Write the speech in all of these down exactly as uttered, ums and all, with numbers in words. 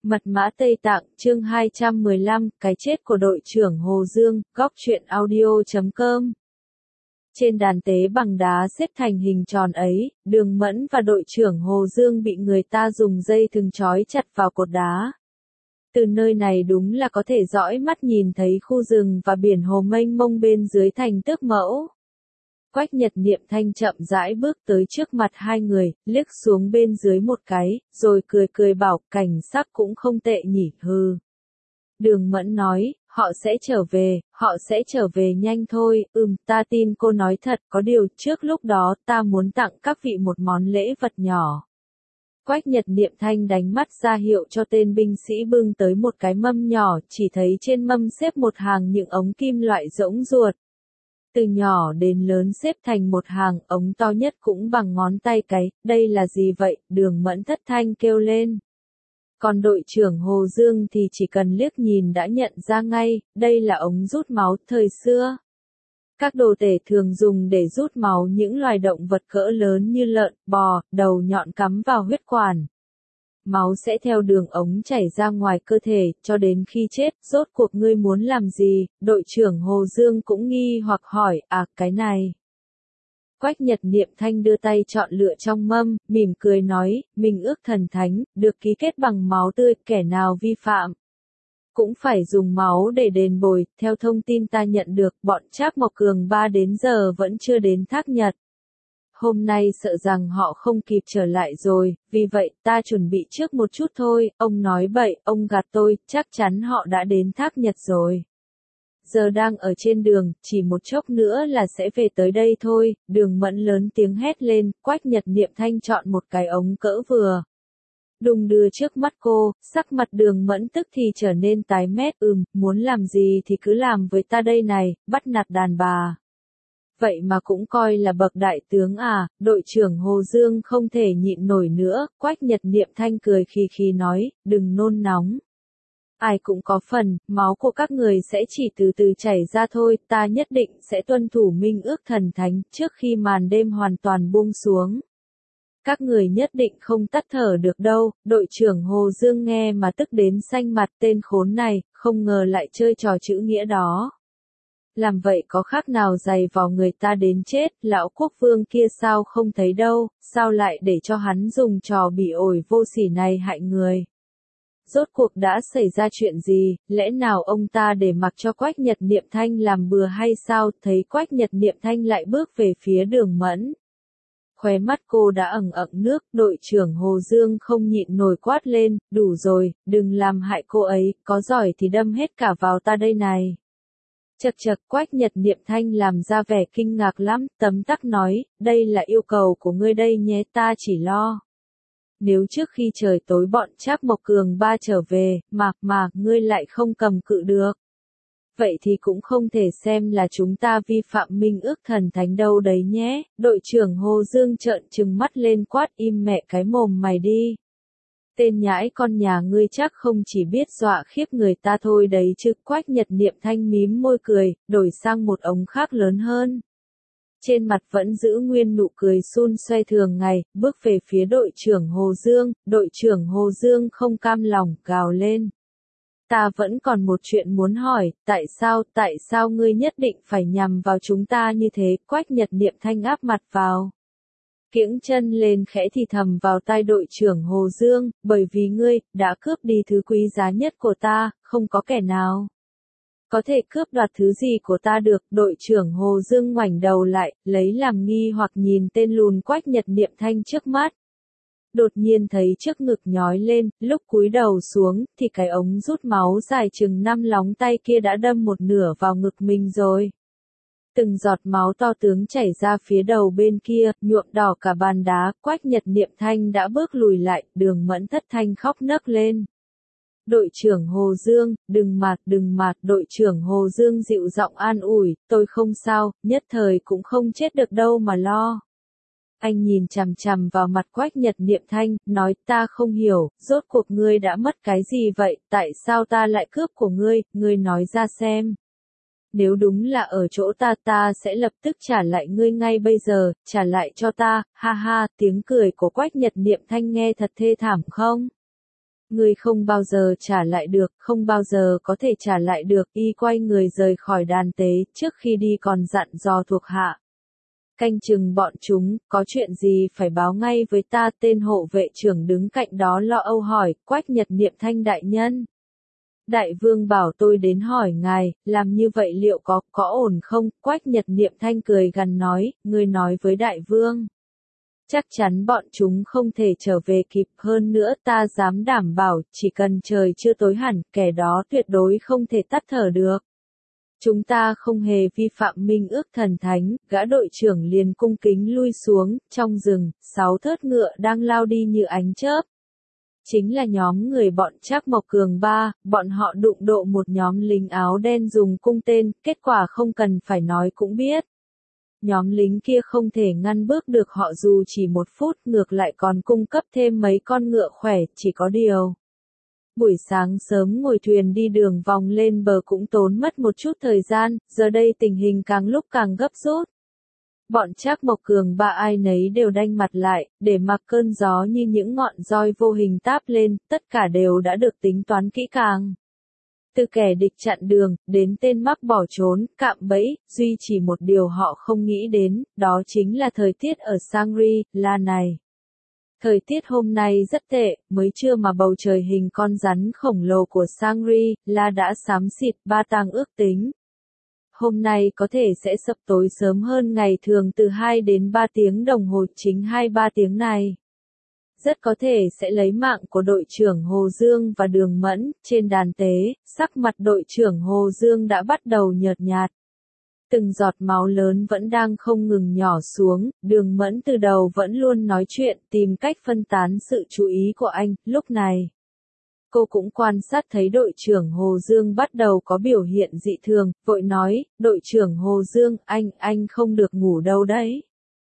Mật mã Tây Tạng, chương hai trăm mười lăm, cái chết của đội trưởng Hồ Dương, góc truyện audio chấm com. Trên đàn tế bằng đá xếp thành hình tròn ấy, Đường Mẫn và đội trưởng Hồ Dương bị người ta dùng dây thừng trói chặt vào cột đá. Từ nơi này đúng là có thể dõi mắt nhìn thấy khu rừng và biển hồ mênh mông bên dưới thành Tước Mẫu. Quách Nhật Niệm Thanh chậm rãi bước tới trước mặt hai người, liếc xuống bên dưới một cái, rồi cười cười bảo, cảnh sắc cũng không tệ nhỉ, hừ. Đường Mẫn nói, họ sẽ trở về, họ sẽ trở về nhanh thôi, ừm, ta tin cô nói thật, có điều trước lúc đó ta muốn tặng các vị một món lễ vật nhỏ. Quách Nhật Niệm Thanh đánh mắt ra hiệu cho tên binh sĩ bưng tới một cái mâm nhỏ, chỉ thấy trên mâm xếp một hàng những ống kim loại rỗng ruột. Từ nhỏ đến lớn xếp thành một hàng, ống to nhất cũng bằng ngón tay cái, đây là gì vậy? Đường Mẫn thất thanh kêu lên. Còn đội trưởng Hồ Dương thì chỉ cần liếc nhìn đã nhận ra ngay, đây là ống rút máu thời xưa. Các đồ tể thường dùng để rút máu những loài động vật cỡ lớn như lợn, bò, đầu nhọn cắm vào huyết quản. Máu sẽ theo đường ống chảy ra ngoài cơ thể, cho đến khi chết, rốt cuộc ngươi muốn làm gì? Đội trưởng Hồ Dương cũng nghi hoặc hỏi, à, cái này. Quách Nhật Niệm Thanh đưa tay chọn lựa trong mâm, mỉm cười nói, mình ước thần thánh, được ký kết bằng máu tươi, kẻ nào vi phạm. Cũng phải dùng máu để đền bồi, theo thông tin ta nhận được, bọn Trác Mộc Cường ba đến giờ vẫn chưa đến Thác Nhật. Hôm nay sợ rằng họ không kịp trở lại rồi, vì vậy ta chuẩn bị trước một chút thôi, ông nói bậy, ông gạt tôi, chắc chắn họ đã đến Thác Nhật rồi. Giờ đang ở trên đường, chỉ một chốc nữa là sẽ về tới đây thôi, Đường Mẫn lớn tiếng hét lên, Quách Nhật Niệm Thanh chọn một cái ống cỡ vừa. Đùng đưa trước mắt cô, sắc mặt Đường Mẫn tức thì trở nên tái mét, ừm, muốn làm gì thì cứ làm với ta đây này, bắt nạt đàn bà. Vậy mà cũng coi là bậc đại tướng à, đội trưởng Hồ Dương không thể nhịn nổi nữa, Quách Nhật Niệm Thanh cười khì khì nói, đừng nôn nóng. Ai cũng có phần, máu của các người sẽ chỉ từ từ chảy ra thôi, ta nhất định sẽ tuân thủ minh ước thần thánh, trước khi màn đêm hoàn toàn buông xuống. Các người nhất định không tắt thở được đâu, đội trưởng Hồ Dương nghe mà tức đến xanh mặt, tên khốn này, không ngờ lại chơi trò chữ nghĩa đó. Làm vậy có khác nào giày vào người ta đến chết, lão quốc vương kia sao không thấy đâu, sao lại để cho hắn dùng trò bỉ ổi vô sỉ này hại người. Rốt cuộc đã xảy ra chuyện gì, lẽ nào ông ta để mặc cho Quách Nhật Niệm Thanh làm bừa hay sao, thấy Quách Nhật Niệm Thanh lại bước về phía Đường Mẫn. Khóe mắt cô đã ẩn ẩn nước, đội trưởng Hồ Dương không nhịn nổi quát lên, đủ rồi, đừng làm hại cô ấy, có giỏi thì đâm hết cả vào ta đây này. Chật chật, Quách Nhật Niệm Thanh làm ra vẻ kinh ngạc lắm, tấm tắc nói, đây là yêu cầu của ngươi đây nhé, ta chỉ lo. Nếu trước khi trời tối bọn Trác Mộc Cường ba trở về, mà, mà, ngươi lại không cầm cự được. Vậy thì cũng không thể xem là chúng ta vi phạm minh ước thần thánh đâu đấy nhé, đội trưởng Hồ Dương trợn trừng mắt lên quát im mẹ cái mồm mày đi. Tên nhãi con nhà ngươi chắc không chỉ biết dọa khiếp người ta thôi đấy chứ, Quách Nhật Niệm Thanh mím môi cười, đổi sang một ống khác lớn hơn. Trên mặt vẫn giữ nguyên nụ cười xun xoe thường ngày, bước về phía đội trưởng Hồ Dương, đội trưởng Hồ Dương không cam lòng, gào lên. Ta vẫn còn một chuyện muốn hỏi, tại sao, tại sao ngươi nhất định phải nhằm vào chúng ta như thế, Quách Nhật Niệm Thanh áp mặt vào. Kiễng chân lên khẽ thì thầm vào tai đội trưởng Hồ Dương, bởi vì ngươi, đã cướp đi thứ quý giá nhất của ta, không có kẻ nào có thể cướp đoạt thứ gì của ta được, đội trưởng Hồ Dương ngoảnh đầu lại, lấy làm nghi hoặc nhìn tên lùn Quách Nhật Niệm Thanh trước mắt. Đột nhiên thấy trước ngực nhói lên, lúc cúi đầu xuống, thì cái ống rút máu dài chừng năm lóng tay kia đã đâm một nửa vào ngực mình rồi. Từng giọt máu to tướng chảy ra phía đầu bên kia, nhuộm đỏ cả bàn đá, Quách Nhật Niệm Thanh đã bước lùi lại, Đường Mẫn thất thanh khóc nấc lên. Đội trưởng Hồ Dương, đừng mạt, đừng mạt, đội trưởng Hồ Dương dịu giọng an ủi, tôi không sao, nhất thời cũng không chết được đâu mà lo. Anh nhìn chằm chằm vào mặt Quách Nhật Niệm Thanh, nói ta không hiểu, rốt cuộc ngươi đã mất cái gì vậy, tại sao ta lại cướp của ngươi, ngươi nói ra xem. Nếu đúng là ở chỗ ta ta sẽ lập tức trả lại ngươi ngay bây giờ, trả lại cho ta, ha ha, tiếng cười của Quách Nhật Niệm Thanh nghe thật thê thảm không? Ngươi không bao giờ trả lại được, không bao giờ có thể trả lại được, y quay người rời khỏi đàn tế, trước khi đi còn dặn dò thuộc hạ. Canh chừng bọn chúng, có chuyện gì phải báo ngay với ta. Tên hộ vệ trưởng đứng cạnh đó lo âu hỏi, Quách Nhật Niệm Thanh đại nhân. Đại vương bảo tôi đến hỏi ngài, làm như vậy liệu có, có ổn không? Quách Nhật Niệm Thanh cười gằn nói, ngươi nói với đại vương. Chắc chắn bọn chúng không thể trở về kịp, hơn nữa ta dám đảm bảo, chỉ cần trời chưa tối hẳn, kẻ đó tuyệt đối không thể tắt thở được. Chúng ta không hề vi phạm minh ước thần thánh, gã đội trưởng liền cung kính lui xuống, trong rừng, sáu thớt ngựa đang lao đi như ánh chớp. Chính là nhóm người bọn Trác Mộc Cường ba, bọn họ đụng độ một nhóm lính áo đen dùng cung tên, kết quả không cần phải nói cũng biết. Nhóm lính kia không thể ngăn bước được họ dù chỉ một phút, ngược lại còn cung cấp thêm mấy con ngựa khỏe, chỉ có điều. Buổi sáng sớm ngồi thuyền đi đường vòng lên bờ cũng tốn mất một chút thời gian, giờ đây tình hình càng lúc càng gấp rút. Bọn Trác Mộc Cường ba ai nấy đều đanh mặt lại, để mặc cơn gió như những ngọn roi vô hình táp lên, tất cả đều đã được tính toán kỹ càng. Từ kẻ địch chặn đường, đến tên mắc bỏ trốn, cạm bẫy, duy chỉ một điều họ không nghĩ đến, đó chính là thời tiết ở Shangri-La này. Thời tiết hôm nay rất tệ, mới trưa mà bầu trời hình con rắn khổng lồ của Shangri-La đã xám xịt. Ba Tang ước tính. Hôm nay có thể sẽ sập tối sớm hơn ngày thường từ hai đến ba tiếng đồng hồ, chính hai ba tiếng này. Rất có thể sẽ lấy mạng của đội trưởng Hồ Dương và Đường Mẫn. Trên đàn tế, sắc mặt đội trưởng Hồ Dương đã bắt đầu nhợt nhạt. Từng giọt máu lớn vẫn đang không ngừng nhỏ xuống, Đường Mẫn từ đầu vẫn luôn nói chuyện, tìm cách phân tán sự chú ý của anh. Lúc này, cô cũng quan sát thấy đội trưởng Hồ Dương bắt đầu có biểu hiện dị thường, vội nói, đội trưởng Hồ Dương, anh, anh không được ngủ đâu đấy.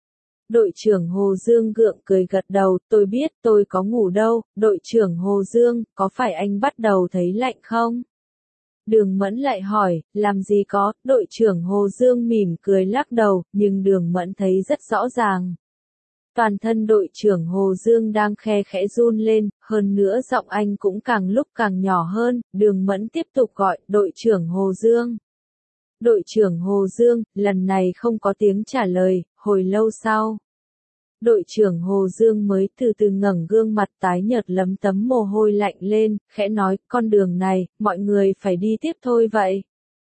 Đội trưởng Hồ Dương gượng cười gật đầu, tôi biết tôi có ngủ đâu. Đội trưởng Hồ Dương, có phải anh bắt đầu thấy lạnh không? Đường Mẫn lại hỏi, làm gì có, đội trưởng Hồ Dương mỉm cười lắc đầu, nhưng Đường Mẫn thấy rất rõ ràng. Toàn thân đội trưởng Hồ Dương đang khe khẽ run lên, hơn nữa giọng anh cũng càng lúc càng nhỏ hơn. Đường Mẫn tiếp tục gọi, đội trưởng Hồ Dương. Đội trưởng Hồ Dương, lần này không có tiếng trả lời. Hồi lâu sau, đội trưởng Hồ Dương mới từ từ ngẩng gương mặt tái nhợt lấm tấm mồ hôi lạnh lên, khẽ nói, con đường này, mọi người phải đi tiếp thôi vậy.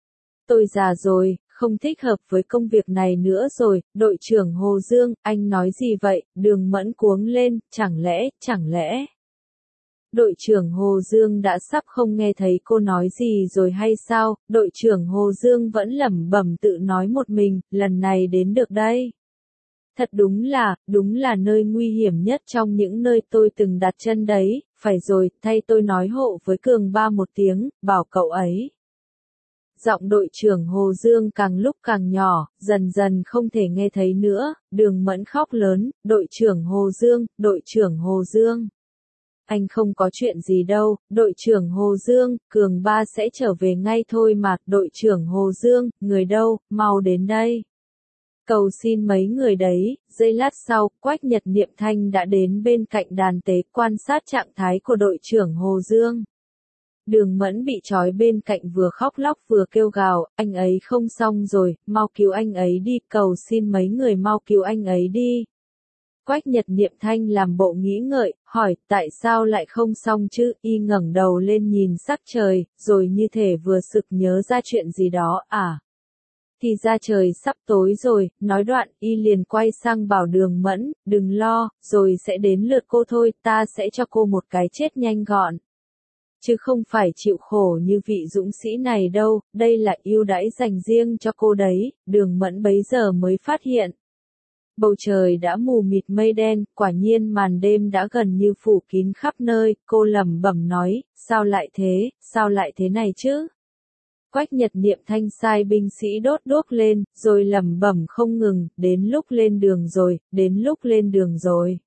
Tôi già rồi, không thích hợp với công việc này nữa rồi. Đội trưởng Hồ Dương, anh nói gì vậy? Đường Mẫn cuống lên, chẳng lẽ, chẳng lẽ. Đội trưởng Hồ Dương đã sắp không nghe thấy cô nói gì rồi hay sao? Đội trưởng Hồ Dương vẫn lẩm bẩm tự nói một mình, lần này đến được đây. Thật đúng là, đúng là nơi nguy hiểm nhất trong những nơi tôi từng đặt chân đấy. Phải rồi, thay tôi nói hộ với Cường ba một tiếng, bảo cậu ấy. Giọng đội trưởng Hồ Dương càng lúc càng nhỏ, dần dần không thể nghe thấy nữa. Đường Mẫn khóc lớn, đội trưởng Hồ Dương, đội trưởng Hồ Dương. Anh không có chuyện gì đâu, đội trưởng Hồ Dương, Cường ba sẽ trở về ngay thôi mà. Đội trưởng Hồ Dương, người đâu, mau đến đây. Cầu xin mấy người đấy. Giây lát sau, Quách Nhật Niệm Thanh đã đến bên cạnh đàn tế quan sát trạng thái của đội trưởng Hồ Dương. Đường Mẫn bị trói bên cạnh vừa khóc lóc vừa kêu gào, anh ấy không xong rồi, mau cứu anh ấy đi, cầu xin mấy người mau cứu anh ấy đi. Quách Nhật Niệm Thanh làm bộ nghĩ ngợi, hỏi, tại sao lại không xong chứ? Y ngẩng đầu lên nhìn sắc trời, rồi như thể vừa sực nhớ ra chuyện gì đó, à? Thì ra trời sắp tối rồi. Nói đoạn, Y liền quay sang bảo Đường Mẫn, đừng lo, rồi sẽ đến lượt cô thôi, ta sẽ cho cô một cái chết nhanh gọn. Chứ không phải chịu khổ như vị dũng sĩ này đâu, đây là ưu đãi dành riêng cho cô đấy. Đường Mẫn bấy giờ mới phát hiện. Bầu trời đã mù mịt mây đen, quả nhiên màn đêm đã gần như phủ kín khắp nơi. Cô lẩm bẩm nói, sao lại thế, sao lại thế này chứ? Quách Nhật Niệm Thanh sai binh sĩ đốt đuốc lên, rồi lẩm bẩm không ngừng, đến lúc lên đường rồi, đến lúc lên đường rồi.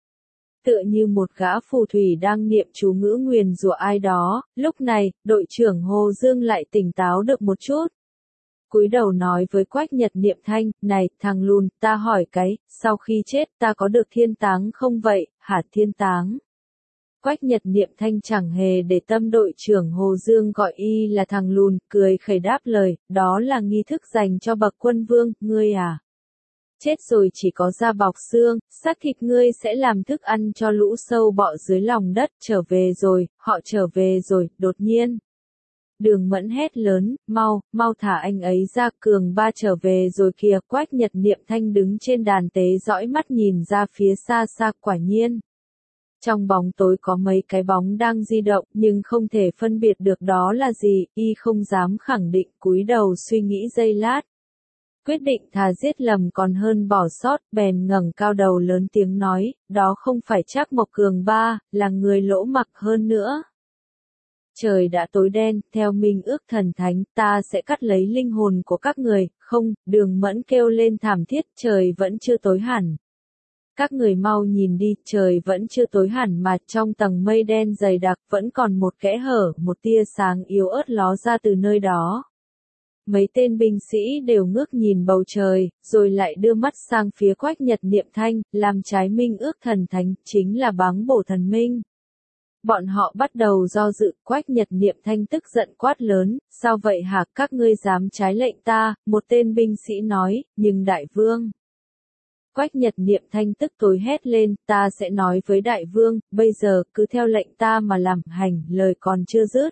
Tựa như một gã phù thủy đang niệm chú ngữ nguyền rủa ai đó, lúc này, đội trưởng Hồ Dương lại tỉnh táo được một chút. Cúi đầu nói với Quách Nhật Niệm Thanh, này, thằng lùn, ta hỏi cái, sau khi chết ta có được thiên táng không vậy, hả thiên táng? Quách Nhật Niệm Thanh chẳng hề để tâm đội trưởng Hồ Dương gọi y là thằng lùn, cười khẩy đáp lời, đó là nghi thức dành cho bậc quân vương, ngươi à. Chết rồi chỉ có da bọc xương, xác thịt ngươi sẽ làm thức ăn cho lũ sâu bọ dưới lòng đất, trở về rồi, họ trở về rồi, đột nhiên. Đường Mẫn hét lớn, mau, mau thả anh ấy ra, Cường Ba trở về rồi kìa. Quách Nhật Niệm Thanh đứng trên đàn tế dõi mắt nhìn ra phía xa xa, quả nhiên. Trong bóng tối có mấy cái bóng đang di động, nhưng không thể phân biệt được đó là gì, y không dám khẳng định, cúi đầu suy nghĩ giây lát. Quyết định thà giết lầm còn hơn bỏ sót, bèn ngẩng cao đầu lớn tiếng nói, đó không phải Trác Mộc Cường Ba, là người lỗ mặc hơn nữa. Trời đã tối đen, theo minh ước thần thánh, ta sẽ cắt lấy linh hồn của các người, không, Đường Mẫn kêu lên thảm thiết, trời vẫn chưa tối hẳn. Các người mau nhìn đi, trời vẫn chưa tối hẳn mà trong tầng mây đen dày đặc vẫn còn một kẽ hở, một tia sáng yếu ớt ló ra từ nơi đó. Mấy tên binh sĩ đều ngước nhìn bầu trời, rồi lại đưa mắt sang phía Quách Nhật Niệm Thanh, làm trái minh ước thần thánh, chính là báng bổ thần minh. Bọn họ bắt đầu do dự, Quách Nhật Niệm Thanh tức giận quát lớn, sao vậy hả, các ngươi dám trái lệnh ta, một tên binh sĩ nói, nhưng đại vương. Quách Nhật Niệm Thanh tức tối hét lên, ta sẽ nói với đại vương, bây giờ cứ theo lệnh ta mà làm, hành, lời còn chưa dứt.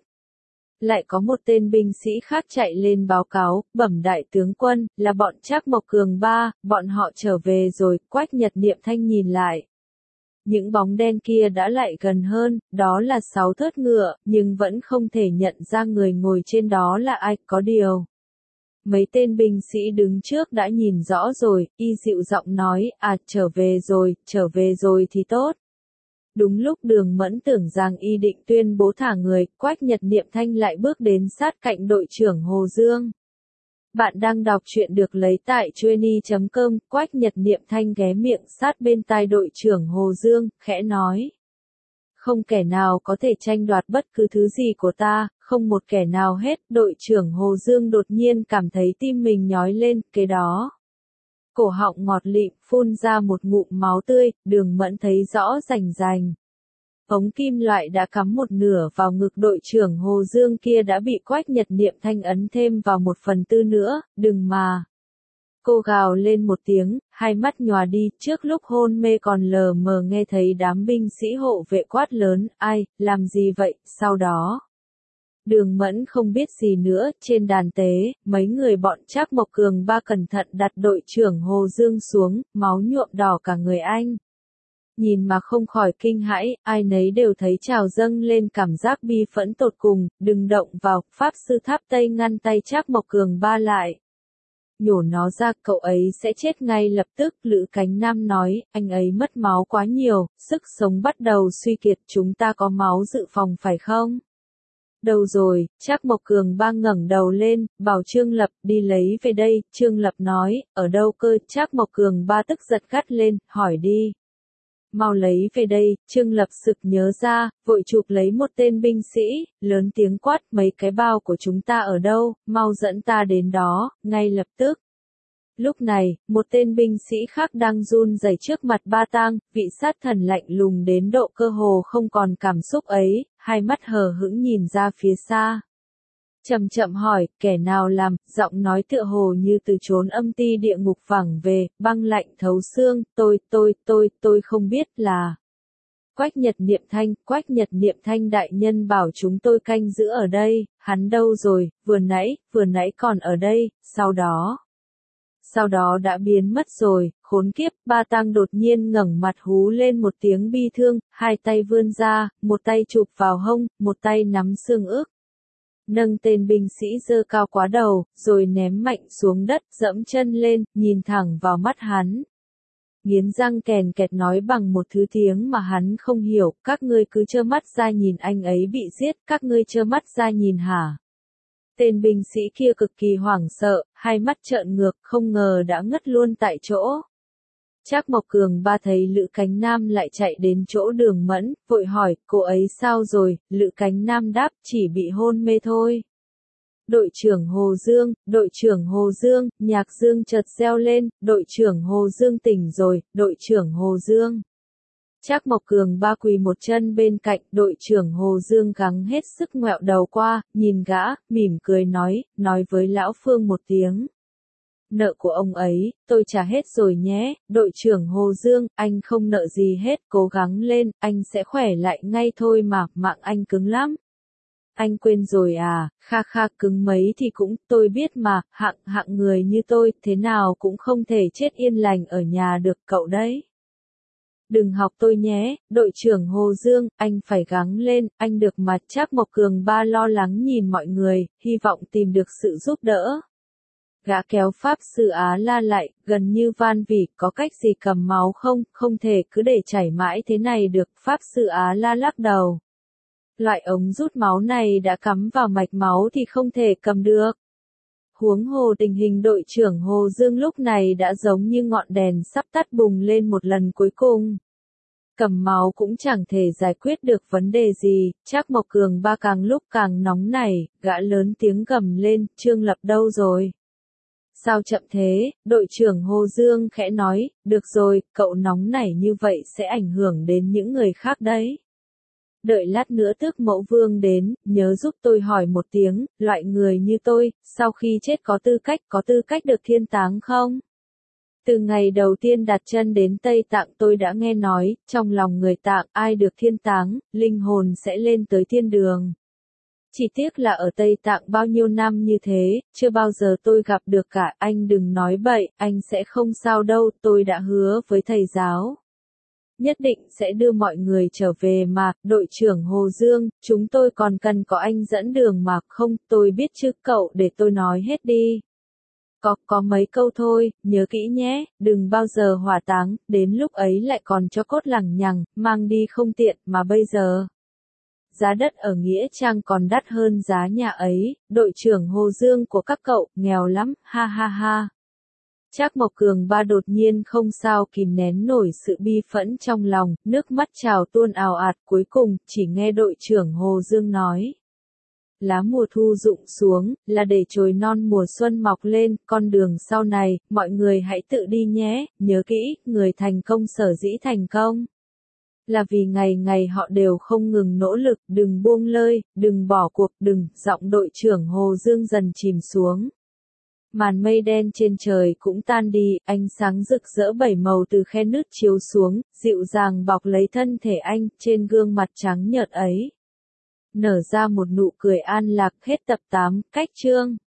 Lại có một tên binh sĩ khác chạy lên báo cáo, bẩm đại tướng quân, là bọn Trác Mộc Cường Ba, bọn họ trở về rồi. Quách Nhật Niệm Thanh nhìn lại. Những bóng đen kia đã lại gần hơn, đó là sáu thớt ngựa, nhưng vẫn không thể nhận ra người ngồi trên đó là ai, có điều. Mấy tên binh sĩ đứng trước đã nhìn rõ rồi, y dịu giọng nói, à, trở về rồi, trở về rồi thì tốt. Đúng lúc Đường Mẫn tưởng rằng y định tuyên bố thả người, Quách Nhật Niệm Thanh lại bước đến sát cạnh đội trưởng Hồ Dương. Bạn đang đọc truyện được lấy tại chuyenny chấm com, Quách Nhật Niệm Thanh ghé miệng sát bên tai đội trưởng Hồ Dương, khẽ nói. Không kẻ nào có thể tranh đoạt bất cứ thứ gì của ta, không một kẻ nào hết. Đội trưởng Hồ Dương đột nhiên cảm thấy tim mình nhói lên, kế đó. Cổ họng ngọt lịm, phun ra một ngụm máu tươi, Đường Mẫn thấy rõ rành rành. Ống kim loại đã cắm một nửa vào ngực đội trưởng Hồ Dương kia đã bị Quách Nhật Niệm Thanh ấn thêm vào một phần tư nữa, đừng mà. Cô gào lên một tiếng, hai mắt nhòa đi, trước lúc hôn mê còn lờ mờ nghe thấy đám binh sĩ hộ vệ quát lớn, ai, làm gì vậy, sau đó. Đường Mẫn không biết gì nữa, trên đàn tế, mấy người bọn Trác Mộc Cường Ba cẩn thận đặt đội trưởng Hồ Dương xuống, máu nhuộm đỏ cả người anh. Nhìn mà không khỏi kinh hãi, ai nấy đều thấy trào dâng lên cảm giác bi phẫn tột cùng, đừng động vào, Pháp Sư Tháp Tây ngăn tay Trác Mộc Cường Ba lại. Nhổ nó ra, cậu ấy sẽ chết ngay lập tức, Lữ Cánh Nam nói, anh ấy mất máu quá nhiều, sức sống bắt đầu suy kiệt, chúng ta có máu dự phòng phải không? Đâu rồi, Trác Mộc Cường Ba ngẩng đầu lên, bảo Trương Lập đi lấy về đây, Trương Lập nói, ở đâu cơ, Trác Mộc Cường Ba tức giật gắt lên, hỏi đi. Mau lấy về đây, Trương Lập sực nhớ ra, vội chụp lấy một tên binh sĩ, lớn tiếng quát, mấy cái bao của chúng ta ở đâu, mau dẫn ta đến đó, ngay lập tức. Lúc này, một tên binh sĩ khác đang run rẩy trước mặt Ba Tang, vị sát thần lạnh lùng đến độ cơ hồ không còn cảm xúc ấy, hai mắt hờ hững nhìn ra phía xa. Chậm chậm hỏi, kẻ nào làm, giọng nói tựa hồ như từ chốn âm ti địa ngục vẳng về, băng lạnh thấu xương, tôi, tôi, tôi, tôi không biết là. Quách Nhật Niệm Thanh, Quách Nhật Niệm Thanh đại nhân bảo chúng tôi canh giữ ở đây, hắn đâu rồi, vừa nãy, vừa nãy còn ở đây, sau đó. Sau đó đã biến mất rồi, khốn kiếp, Ba Tang đột nhiên ngẩng mặt hú lên một tiếng bi thương, hai tay vươn ra, một tay chụp vào hông, một tay nắm xương ức. Nâng tên binh sĩ giơ cao quá đầu, rồi ném mạnh xuống đất, dẫm chân lên, nhìn thẳng vào mắt hắn. Nghiến răng kèn kẹt nói bằng một thứ tiếng mà hắn không hiểu, các ngươi cứ trơ mắt ra nhìn anh ấy bị giết, các ngươi trơ mắt ra nhìn hả? Tên binh sĩ kia cực kỳ hoảng sợ, hai mắt trợn ngược, không ngờ đã ngất luôn tại chỗ. Trác Mộc Cường Ba thấy Lữ Cánh Nam lại chạy đến chỗ Đường Mẫn, vội hỏi, cô ấy sao rồi, Lữ Cánh Nam đáp, chỉ bị hôn mê thôi. Đội trưởng Hồ Dương, đội trưởng Hồ Dương, nhạc dương chợt reo lên, đội trưởng Hồ Dương tỉnh rồi, đội trưởng Hồ Dương. Trác Mộc Cường ba quỳ một chân bên cạnh, đội trưởng Hồ Dương gắng hết sức ngoẹo đầu qua, nhìn gã, mỉm cười nói, nói với lão Phương một tiếng. Nợ của ông ấy, tôi trả hết rồi nhé, đội trưởng Hồ Dương, anh không nợ gì hết, cố gắng lên, anh sẽ khỏe lại ngay thôi mà, mạng anh cứng lắm. Anh quên rồi à, kha kha cứng mấy thì cũng, tôi biết mà, hạng hạng người như tôi, thế nào cũng không thể chết yên lành ở nhà được cậu đấy. Đừng học tôi nhé, đội trưởng Hồ Dương, anh phải gắng lên, anh được mà. Trác Mộc Cường ba lo lắng nhìn mọi người, hy vọng tìm được sự giúp đỡ. Gã kéo Pháp Sư Á La lại, gần như van vỉ, có cách gì cầm máu không, không thể cứ để chảy mãi thế này được. Pháp Sư Á La lắc đầu. Loại ống rút máu này đã cắm vào mạch máu thì không thể cầm được. Huống hồ tình hình đội trưởng Hồ Dương lúc này đã giống như ngọn đèn sắp tắt bùng lên một lần cuối cùng. Cầm máu cũng chẳng thể giải quyết được vấn đề gì, Trác Mộc Cường ba càng lúc càng nóng nảy, gã lớn tiếng gầm lên, Trương Lập đâu rồi? Sao chậm thế? Đội trưởng Hồ Dương khẽ nói, được rồi, cậu nóng nảy như vậy sẽ ảnh hưởng đến những người khác đấy. Đợi lát nữa Tước Mẫu Vương đến, nhớ giúp tôi hỏi một tiếng, loại người như tôi, sau khi chết có tư cách, có tư cách được thiên táng không? Từ ngày đầu tiên đặt chân đến Tây Tạng tôi đã nghe nói, trong lòng người Tạng ai được thiên táng, linh hồn sẽ lên tới thiên đường. Chỉ tiếc là ở Tây Tạng bao nhiêu năm như thế, chưa bao giờ tôi gặp được cả. Anh đừng nói bậy, anh sẽ không sao đâu, tôi đã hứa với thầy giáo. Nhất định sẽ đưa mọi người trở về mà, đội trưởng Hồ Dương, chúng tôi còn cần có anh dẫn đường mà. Không, tôi biết chứ cậu, để tôi nói hết đi. Có, có mấy câu thôi, nhớ kỹ nhé, đừng bao giờ hỏa táng, đến lúc ấy lại còn cho cốt lằng nhằng, mang đi không tiện, mà bây giờ. Giá đất ở Nghĩa Trang còn đắt hơn giá nhà ấy, đội trưởng Hồ Dương của các cậu, nghèo lắm, ha ha ha. Trác Mộc Cường ba đột nhiên không sao kìm nén nổi sự bi phẫn trong lòng, nước mắt trào tuôn ào ạt, cuối cùng, chỉ nghe đội trưởng Hồ Dương nói. Lá mùa thu rụng xuống, là để chồi non mùa xuân mọc lên, con đường sau này, mọi người hãy tự đi nhé, nhớ kỹ, người thành công sở dĩ thành công. Là vì ngày ngày họ đều không ngừng nỗ lực, đừng buông lơi, đừng bỏ cuộc, đừng, giọng đội trưởng Hồ Dương dần chìm xuống. Màn mây đen trên trời cũng tan đi, ánh sáng rực rỡ bảy màu từ khe nứt chiếu xuống, dịu dàng bọc lấy thân thể anh, trên gương mặt trắng nhợt ấy. Nở ra một nụ cười an lạc. Hết tập tám, cách chương.